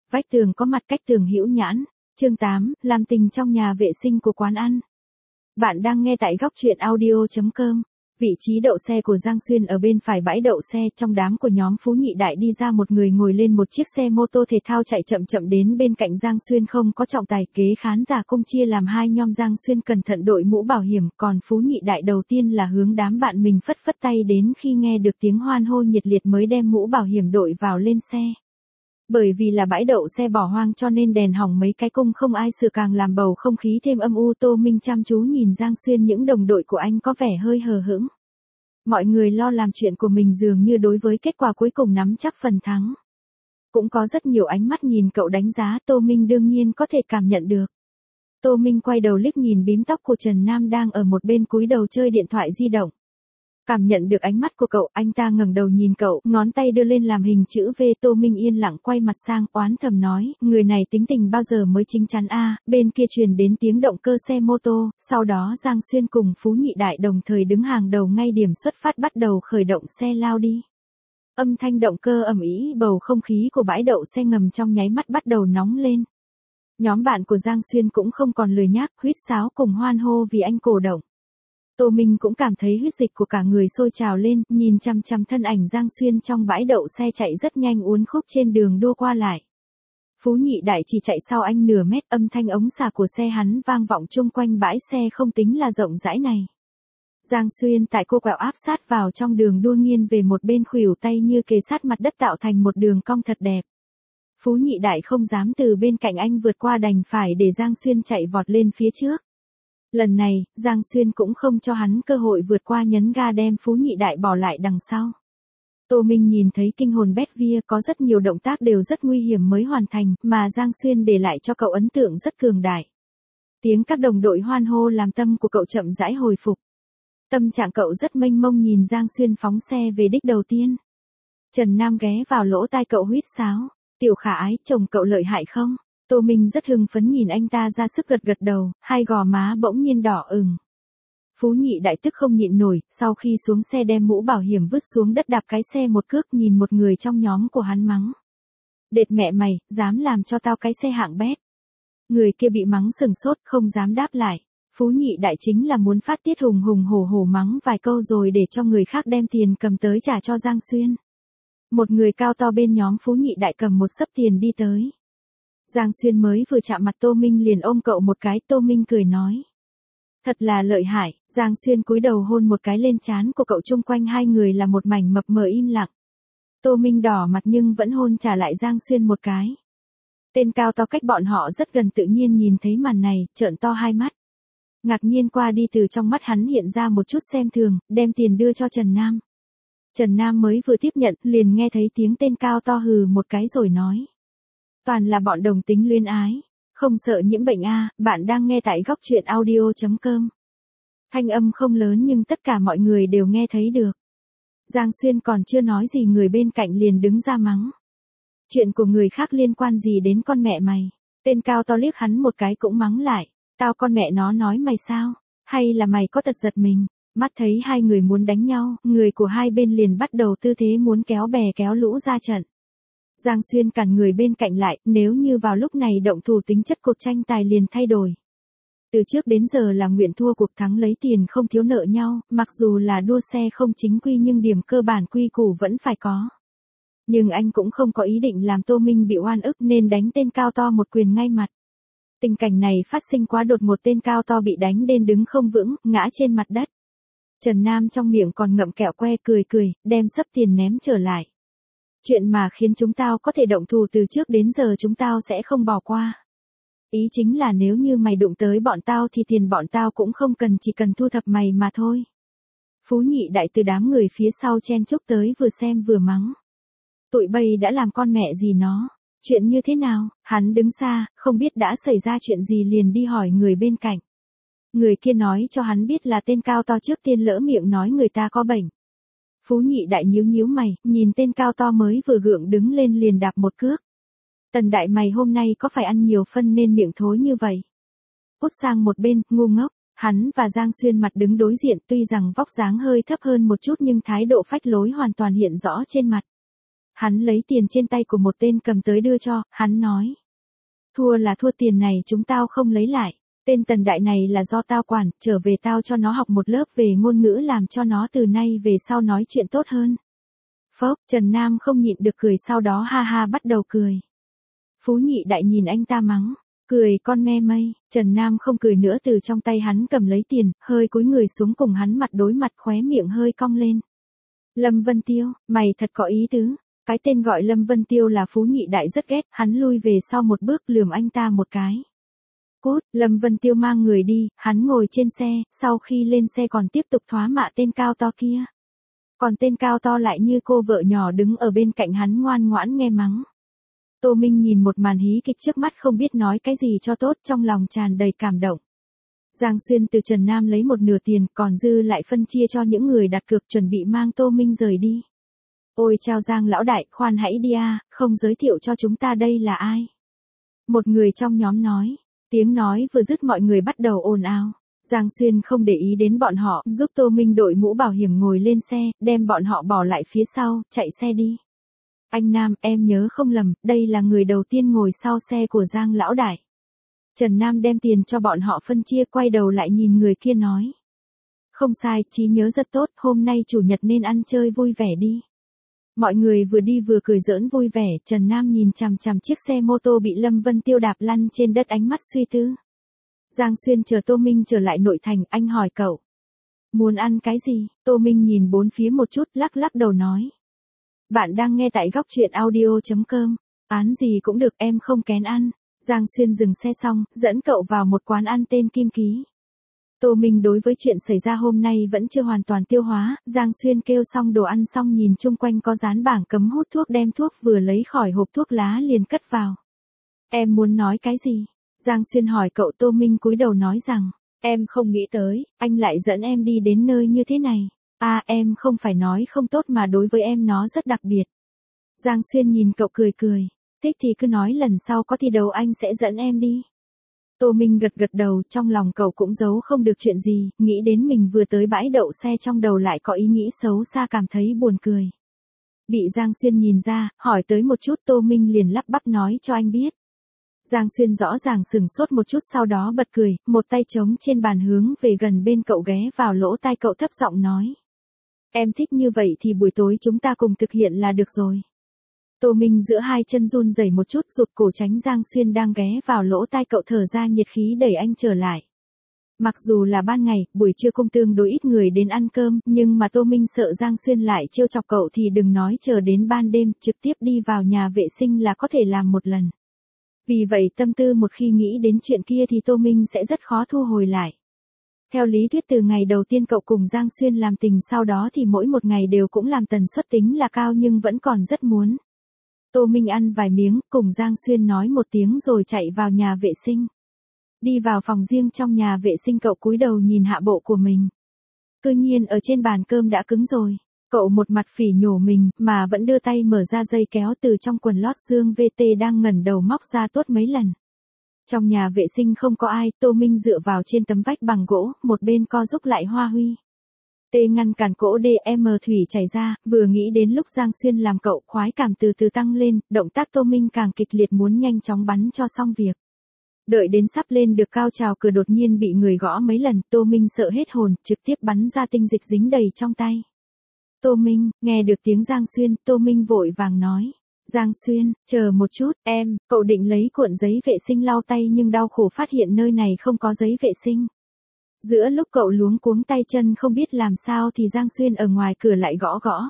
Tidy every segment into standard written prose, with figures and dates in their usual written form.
Vách tường có mặt cách tường hữu nhãn. Chương 8, làm tình trong nhà vệ sinh của quán ăn. Bạn đang nghe tại góc truyện audio.com. Vị trí đậu xe của Giang Xuyên ở bên phải bãi đậu xe, trong đám của nhóm Phú Nhị Đại đi ra một người ngồi lên một chiếc xe mô tô thể thao chạy chậm chậm đến bên cạnh Giang Xuyên, không có trọng tài. Kế khán giả cung chia làm hai nhóm. Giang Xuyên cẩn thận đội mũ bảo hiểm, còn Phú Nhị Đại đầu tiên là hướng đám bạn mình phất phất tay, đến khi nghe được tiếng hoan hô nhiệt liệt mới đem mũ bảo hiểm đội vào lên xe. Bởi vì là bãi đậu xe bỏ hoang cho nên đèn hỏng mấy cái cung không ai sửa, càng làm bầu không khí thêm âm u. Tô Minh chăm chú nhìn Giang Xuyên, những đồng đội của anh có vẻ hơi hờ hững. Mọi người lo làm chuyện của mình, dường như đối với kết quả cuối cùng nắm chắc phần thắng. Cũng có rất nhiều ánh mắt nhìn cậu đánh giá, Tô Minh đương nhiên có thể cảm nhận được. Tô Minh quay đầu liếc nhìn bím tóc của Trần Nam đang ở một bên cúi đầu chơi điện thoại di động. Cảm nhận được ánh mắt của cậu, anh ta ngẩng đầu nhìn cậu, ngón tay đưa lên làm hình chữ V. Tô Minh yên lặng quay mặt sang, oán thầm nói, người này tính tình bao giờ mới chính chắn a. Bên kia truyền đến tiếng động cơ xe mô tô, sau đó Giang Xuyên cùng Phú Nhị Đại đồng thời đứng hàng đầu, ngay điểm xuất phát bắt đầu khởi động xe lao đi. Âm thanh động cơ ầm ĩ, bầu không khí của bãi đậu xe ngầm trong nháy mắt bắt đầu nóng lên. Nhóm bạn của Giang Xuyên cũng không còn lười nhác, huýt sáo cùng hoan hô vì anh cổ động. Tô Minh cũng cảm thấy huyết dịch của cả người sôi trào lên, nhìn chằm chằm thân ảnh Giang Xuyên trong bãi đậu xe chạy rất nhanh uốn khúc trên đường đua qua lại. Phú Nhị Đại chỉ chạy sau anh nửa mét, âm thanh ống xả của xe hắn vang vọng chung quanh bãi xe không tính là rộng rãi này. Giang Xuyên tại cô quẹo áp sát vào trong đường đua, nghiêng về một bên, khuỷu tay như kề sát mặt đất tạo thành một đường cong thật đẹp. Phú Nhị Đại không dám từ bên cạnh anh vượt qua, đành phải để Giang Xuyên chạy vọt lên phía trước. Lần này, Giang Xuyên cũng không cho hắn cơ hội vượt qua, nhấn ga đem Phú Nhị Đại bỏ lại đằng sau. Tô Minh nhìn thấy kinh hồn bét vía, có rất nhiều động tác đều rất nguy hiểm mới hoàn thành, mà Giang Xuyên để lại cho cậu ấn tượng rất cường đại. Tiếng các đồng đội hoan hô làm tâm của cậu chậm rãi hồi phục. Tâm trạng cậu rất mênh mông nhìn Giang Xuyên phóng xe về đích đầu tiên. Trần Nam ghé vào lỗ tai cậu huýt sáo, Tiểu Khả Ái, chồng cậu lợi hại không? Tô Minh rất hưng phấn nhìn anh ta ra sức gật gật đầu, hai gò má bỗng nhiên đỏ ửng. Phú Nhị Đại tức không nhịn nổi, sau khi xuống xe đem mũ bảo hiểm vứt xuống đất, đạp cái xe một cước, nhìn một người trong nhóm của hắn mắng. Đệt mẹ mày, dám làm cho tao cái xe hạng bét. Người kia bị mắng sừng sốt, không dám đáp lại. Phú Nhị Đại chính là muốn phát tiết, hùng hùng hổ hổ mắng vài câu rồi để cho người khác đem tiền cầm tới trả cho Giang Xuyên. Một người cao to bên nhóm Phú Nhị Đại cầm một xấp tiền đi tới. Giang Xuyên mới vừa chạm mặt Tô Minh liền ôm cậu một cái. Tô Minh cười nói, thật là lợi hại. Giang Xuyên cúi đầu hôn một cái lên trán của cậu, chung quanh hai người là một mảnh mập mờ im lặng. Tô Minh đỏ mặt nhưng vẫn hôn trả lại Giang Xuyên một cái. Tên cao to cách bọn họ rất gần tự nhiên nhìn thấy màn này, trợn to hai mắt. Ngạc nhiên qua đi, từ trong mắt hắn hiện ra một chút xem thường, đem tiền đưa cho Trần Nam. Trần Nam mới vừa tiếp nhận, liền nghe thấy tiếng tên cao to hừ một cái rồi nói, toàn là bọn đồng tính luyến ái, không sợ nhiễm bệnh a. Bạn đang nghe tại góc truyện audio.com. Thanh âm không lớn nhưng tất cả mọi người đều nghe thấy được. Giang Xuyên còn chưa nói gì, người bên cạnh liền đứng ra mắng. Chuyện của người khác liên quan gì đến con mẹ mày? Tên cao to liếc hắn một cái cũng mắng lại. Tao con mẹ nó nói mày sao? Hay là mày có tật giật mình? Mắt thấy hai người muốn đánh nhau, người của hai bên liền bắt đầu tư thế muốn kéo bè kéo lũ ra trận. Giang Xuyên cản người bên cạnh lại, nếu như vào lúc này động thủ tính chất cuộc tranh tài liền thay đổi. Từ trước đến giờ là nguyện thua cuộc thắng, lấy tiền không thiếu nợ nhau, mặc dù là đua xe không chính quy nhưng điểm cơ bản quy củ vẫn phải có. Nhưng anh cũng không có ý định làm Tô Minh bị oan ức nên đánh tên cao to một quyền ngay mặt. Tình cảnh này phát sinh quá đột ngột, tên cao to bị đánh đến đứng không vững, ngã trên mặt đất. Trần Nam trong miệng còn ngậm kẹo que, cười cười, đem xấp tiền ném trở lại. Chuyện mà khiến chúng tao có thể động thủ từ trước đến giờ chúng tao sẽ không bỏ qua. Ý chính là nếu như mày đụng tới bọn tao thì tiền bọn tao cũng không cần, chỉ cần thu thập mày mà thôi. Phú Nhị Đại từ đám người phía sau chen chúc tới, vừa xem vừa mắng. Tụi bay đã làm con mẹ gì nó? Chuyện như thế nào? Hắn đứng xa, không biết đã xảy ra chuyện gì liền đi hỏi người bên cạnh. Người kia nói cho hắn biết là tên cao to trước tiên lỡ miệng nói người ta có bệnh. Phú Nhị Đại nhíu nhíu mày, nhìn tên cao to mới vừa gượng đứng lên liền đạp một cước. Tần đại mày hôm nay có phải ăn nhiều phân nên miệng thối như vậy? Út sang một bên, ngu ngốc. Hắn và Giang Xuyên mặt đứng đối diện, tuy rằng vóc dáng hơi thấp hơn một chút nhưng thái độ phách lối hoàn toàn hiện rõ trên mặt. Hắn lấy tiền trên tay của một tên cầm tới đưa cho, hắn nói. Thua là thua, tiền này chúng tao không lấy lại. Tên Tần Đại này là do tao quản, trở về tao cho nó học một lớp về ngôn ngữ làm cho nó từ nay về sau nói chuyện tốt hơn. Phốc, Trần Nam không nhịn được cười, sau đó ha ha bắt đầu cười. Phú Nhị Đại nhìn anh ta mắng. Cười con me mây, Trần Nam không cười nữa, từ trong tay hắn cầm lấy tiền, hơi cúi người xuống cùng hắn mặt đối mặt, khóe miệng hơi cong lên. Lâm Vân Tiêu, mày thật có ý tứ. Cái tên gọi Lâm Vân Tiêu là Phú Nhị Đại rất ghét, hắn lui về sau một bước lườm anh ta một cái. Cút, Lâm Vân Tiêu mang người đi, hắn ngồi trên xe, sau khi lên xe còn tiếp tục thoá mạ tên cao to kia. Còn tên cao to lại như cô vợ nhỏ đứng ở bên cạnh hắn ngoan ngoãn nghe mắng. Tô Minh nhìn một màn hí kịch trước mắt không biết nói cái gì cho tốt, trong lòng tràn đầy cảm động. Giang Xuyên từ Trần Nam lấy một nửa tiền, còn dư lại phân chia cho những người đặt cược, chuẩn bị mang Tô Minh rời đi. Ôi chào Giang lão đại, khoan hãy đi à, không giới thiệu cho chúng ta đây là ai? Một người trong nhóm nói. Tiếng nói vừa dứt mọi người bắt đầu ồn ào. Giang Xuyên không để ý đến bọn họ, giúp Tô Minh đội mũ bảo hiểm ngồi lên xe, đem bọn họ bỏ lại phía sau, chạy xe đi. Anh Nam, em nhớ không lầm, đây là người đầu tiên ngồi sau xe của Giang lão đại. Trần Nam đem tiền cho bọn họ phân chia, quay đầu lại nhìn người kia nói. Không sai, trí nhớ rất tốt, hôm nay chủ nhật nên ăn chơi vui vẻ đi. Mọi người vừa đi vừa cười giỡn vui vẻ, Trần Nam nhìn chằm chằm chiếc xe mô tô bị Lâm Vân Tiêu đạp lăn trên đất, ánh mắt suy tư. Giang Xuyên chờ Tô Minh trở lại nội thành, anh hỏi cậu. Muốn ăn cái gì? Tô Minh nhìn bốn phía một chút, lắc lắc đầu nói. Bạn đang nghe tại góc truyện audio.com, án gì cũng được, em không kén ăn. Giang Xuyên dừng xe xong, dẫn cậu vào một quán ăn tên Kim Ký. Tô Minh đối với chuyện xảy ra hôm nay vẫn chưa hoàn toàn tiêu hóa, Giang Xuyên kêu xong đồ ăn xong nhìn chung quanh có dán bảng cấm hút thuốc, đem thuốc vừa lấy khỏi hộp thuốc lá liền cất vào. Em muốn nói cái gì? Giang Xuyên hỏi cậu. Tô Minh cúi đầu nói rằng, em không nghĩ tới, anh lại dẫn em đi đến nơi như thế này. À, em không phải nói không tốt mà đối với em nó rất đặc biệt. Giang Xuyên nhìn cậu cười cười, thích thì cứ nói, lần sau có thi đấu anh sẽ dẫn em đi. Tô Minh gật gật đầu, trong lòng cậu cũng giấu không được chuyện gì, nghĩ đến mình vừa tới bãi đậu xe trong đầu lại có ý nghĩ xấu xa, cảm thấy buồn cười. Bị Giang Xuyên nhìn ra, hỏi tới một chút, Tô Minh liền lắp bắp nói cho anh biết. Giang Xuyên rõ ràng sửng sốt một chút, sau đó bật cười, một tay trống trên bàn hướng về gần bên cậu, ghé vào lỗ tai cậu thấp giọng nói. Em thích như vậy thì buổi tối chúng ta cùng thực hiện là được rồi. Tô Minh giữa hai chân run rẩy một chút, rụt cổ tránh Giang Xuyên đang ghé vào lỗ tai cậu, thở ra nhiệt khí đẩy anh trở lại. Mặc dù là ban ngày, buổi trưa cũng tương đối ít người đến ăn cơm, nhưng mà Tô Minh sợ Giang Xuyên lại trêu chọc cậu thì đừng nói chờ đến ban đêm, trực tiếp đi vào nhà vệ sinh là có thể làm một lần. Vì vậy tâm tư một khi nghĩ đến chuyện kia thì Tô Minh sẽ rất khó thu hồi lại. Theo lý thuyết từ ngày đầu tiên cậu cùng Giang Xuyên làm tình, sau đó thì mỗi một ngày đều cũng làm, tần suất tính là cao nhưng vẫn còn rất muốn. Tô Minh ăn vài miếng, cùng Giang Xuyên nói một tiếng rồi chạy vào nhà vệ sinh. Đi vào phòng riêng trong nhà vệ sinh, cậu cúi đầu nhìn hạ bộ của mình. Cứ nhiên ở trên bàn cơm đã cứng rồi. Cậu một mặt phỉ nhổ mình, mà vẫn đưa tay mở ra dây kéo từ trong quần lót, Dương VT đang ngẩng đầu móc ra tuốt mấy lần. Trong nhà vệ sinh không có ai, Tô Minh dựa vào trên tấm vách bằng gỗ, một bên co giúp lại Hoa Huy. Tê ngăn cản cỗ DM thủy chảy ra, vừa nghĩ đến lúc Giang Xuyên làm cậu, khoái cảm từ từ tăng lên, động tác Tô Minh càng kịch liệt, muốn nhanh chóng bắn cho xong việc. Đợi đến sắp lên được cao trào cửa, đột nhiên bị người gõ mấy lần, Tô Minh sợ hết hồn, trực tiếp bắn ra tinh dịch dính đầy trong tay. Tô Minh, nghe được tiếng Giang Xuyên, Tô Minh vội vàng nói. Giang Xuyên, chờ một chút, cậu định lấy cuộn giấy vệ sinh lau tay nhưng đau khổ phát hiện nơi này không có giấy vệ sinh. Giữa lúc cậu luống cuống tay chân không biết làm sao thì Giang Xuyên ở ngoài cửa lại gõ gõ.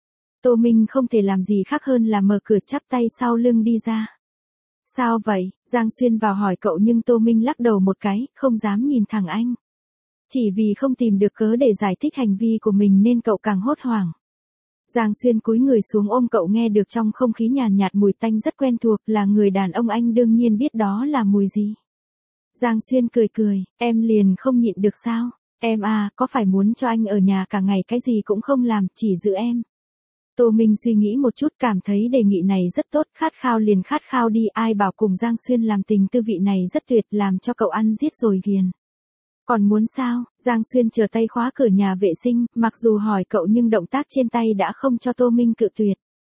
Tô Minh không thể làm gì khác hơn là mở cửa, chắp tay sau lưng đi ra. Sao vậy? Giang Xuyên vào hỏi cậu nhưng Tô Minh lắc đầu một cái, không dám nhìn thẳng anh. Chỉ vì không tìm được cớ để giải thích hành vi của mình nên cậu càng hốt hoảng. Giang Xuyên cúi người xuống ôm cậu, nghe được trong không khí nhàn nhạt mùi tanh rất quen thuộc, là người đàn ông anh đương nhiên biết đó là mùi gì. Giang Xuyên cười cười, em liền không nhịn được sao? Em à, có phải muốn cho anh ở nhà cả ngày cái gì cũng không làm, chỉ giữ em? Tô Minh suy nghĩ một chút, cảm thấy đề nghị này rất tốt, khát khao liền khát khao đi, ai bảo cùng Giang Xuyên làm tình, tư vị này rất tuyệt, làm cho cậu ăn giết rồi ghiền. Còn muốn sao? Giang Xuyên chờ tay khóa cửa nhà vệ sinh, mặc dù hỏi cậu nhưng động tác trên tay đã không cho Tô Minh cự tuyệt.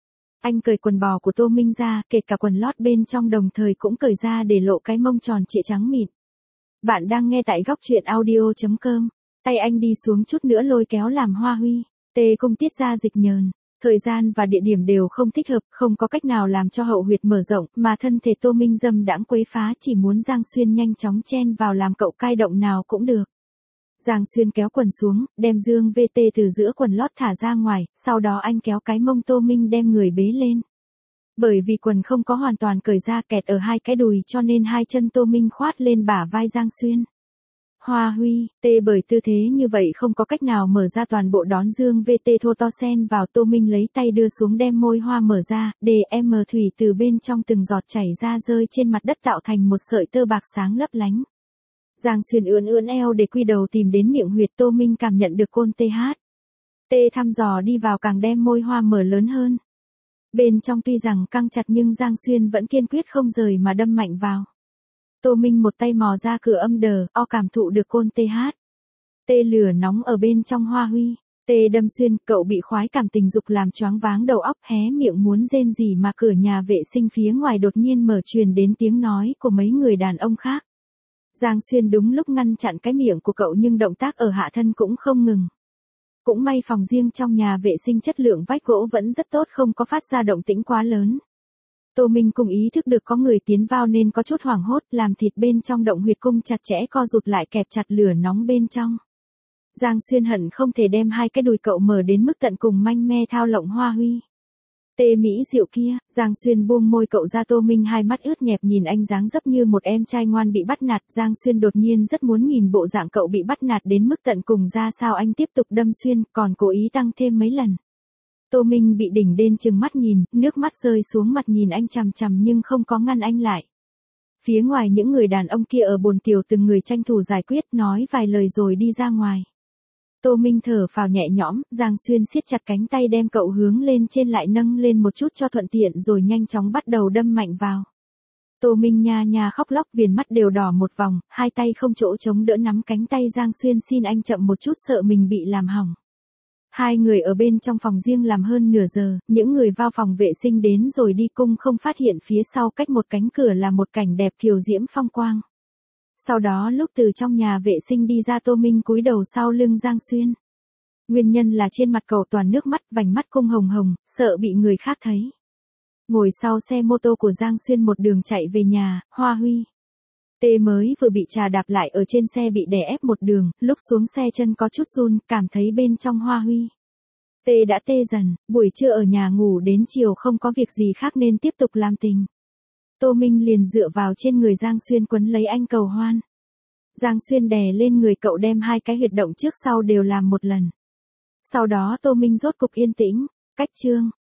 Anh cởi quần bò của Tô Minh ra, kể cả quần lót bên trong đồng thời cũng cởi ra để lộ cái mông tròn trịa trắng mịn. Bạn đang nghe tại góc truyện audio.com. Tay anh đi xuống chút nữa lôi kéo làm Hoa Huy. Tê Cung tiết ra dịch nhờn. Thời gian và địa điểm đều không thích hợp, không có cách nào làm cho hậu huyệt mở rộng, mà thân thể Tô Minh dâm đãng quấy phá, chỉ muốn Giang Xuyên nhanh chóng chen vào làm cậu cai động nào cũng được. Giang Xuyên kéo quần xuống, đem dương VT từ giữa quần lót thả ra ngoài, sau đó anh kéo cái mông Tô Minh đem người bế lên. Bởi vì quần không có hoàn toàn cởi ra, kẹt ở hai cái đùi cho nên hai chân Tô Minh khoát lên bả vai Giang Xuyên. Hoa Huy, tê bởi tư thế như vậy không có cách nào mở ra toàn bộ đón dương VT thô to sen vào. Tô Minh lấy tay đưa xuống đem môi hoa mở ra, DM thủy từ bên trong từng giọt chảy ra rơi trên mặt đất tạo thành một sợi tơ bạc sáng lấp lánh. Giang Xuyên ưỡn eo để quy đầu tìm đến miệng huyệt. Tô Minh cảm nhận được côn TH. Tê thăm dò đi vào càng đem môi hoa mở lớn hơn. Bên trong tuy rằng căng chặt nhưng Giang Xuyên vẫn kiên quyết không rời mà đâm mạnh vào. Tô Minh một tay mò ra cửa âm đờ, cảm thụ được côn TH. Tê lửa nóng ở bên trong Hoa Huy. Tê đâm xuyên, cậu bị khoái cảm tình dục làm choáng váng đầu óc, hé miệng muốn rên rỉ mà cửa nhà vệ sinh phía ngoài đột nhiên mở, truyền đến tiếng nói của mấy người đàn ông khác. Giang Xuyên đúng lúc ngăn chặn cái miệng của cậu nhưng động tác ở hạ thân cũng không ngừng. Cũng may phòng riêng trong nhà vệ sinh chất lượng vách gỗ vẫn rất tốt, không có phát ra động tĩnh quá lớn. Tô Minh cùng ý thức được có người tiến vào nên có chút hoảng hốt, làm thịt bên trong động huyệt cung chặt chẽ co rụt lại kẹp chặt lửa nóng bên trong. Giang Xuyên hận không thể đem hai cái đùi cậu mở đến mức tận cùng manh me thao lộng Hoa Huy. Tê Mỹ Diệu kia, Giang Xuyên buông môi cậu ra. Tô Minh hai mắt ướt nhẹp nhìn anh dáng dấp như một em trai ngoan bị bắt nạt. Giang Xuyên đột nhiên rất muốn nhìn bộ dạng cậu bị bắt nạt đến mức tận cùng ra sao. Anh tiếp tục đâm xuyên, còn cố ý tăng thêm mấy lần. Tô Minh bị đỉnh đên chừng mắt nhìn, nước mắt rơi xuống mặt nhìn anh chằm chằm nhưng không có ngăn anh lại. Phía ngoài những người đàn ông kia ở bồn tiểu từng người tranh thủ giải quyết, nói vài lời rồi đi ra ngoài. Tô Minh thở phào nhẹ nhõm, Giang Xuyên siết chặt cánh tay đem cậu hướng lên trên lại nâng lên một chút cho thuận tiện rồi nhanh chóng bắt đầu đâm mạnh vào. Tô Minh nha nha khóc lóc, viền mắt đều đỏ một vòng, hai tay không chỗ chống đỡ nắm cánh tay Giang Xuyên, xin anh chậm một chút sợ mình bị làm hỏng. Hai người ở bên trong phòng riêng làm hơn nửa giờ, những người vào phòng vệ sinh đến rồi đi cung không phát hiện phía sau cách một cánh cửa là một cảnh đẹp kiều diễm phong quang. Sau đó lúc từ trong nhà vệ sinh đi ra, Tô Minh cúi đầu sau lưng Giang Xuyên. Nguyên nhân là trên mặt cậu toàn nước mắt, vành mắt cung hồng hồng, sợ bị người khác thấy. Ngồi sau xe mô tô của Giang Xuyên một đường chạy về nhà, Hoa Huy. Tê mới vừa bị trà đạp lại ở trên xe bị đè ép một đường, lúc xuống xe chân có chút run, cảm thấy bên trong Hoa Huy. Tê đã tê dần, buổi trưa ở nhà ngủ đến chiều không có việc gì khác nên tiếp tục làm tình. Tô Minh liền dựa vào trên người Giang Xuyên quấn lấy anh cầu hoan. Giang Xuyên đè lên người cậu đem hai cái huyệt động trước sau đều làm một lần. Sau đó Tô Minh rốt cục yên tĩnh, cách chương.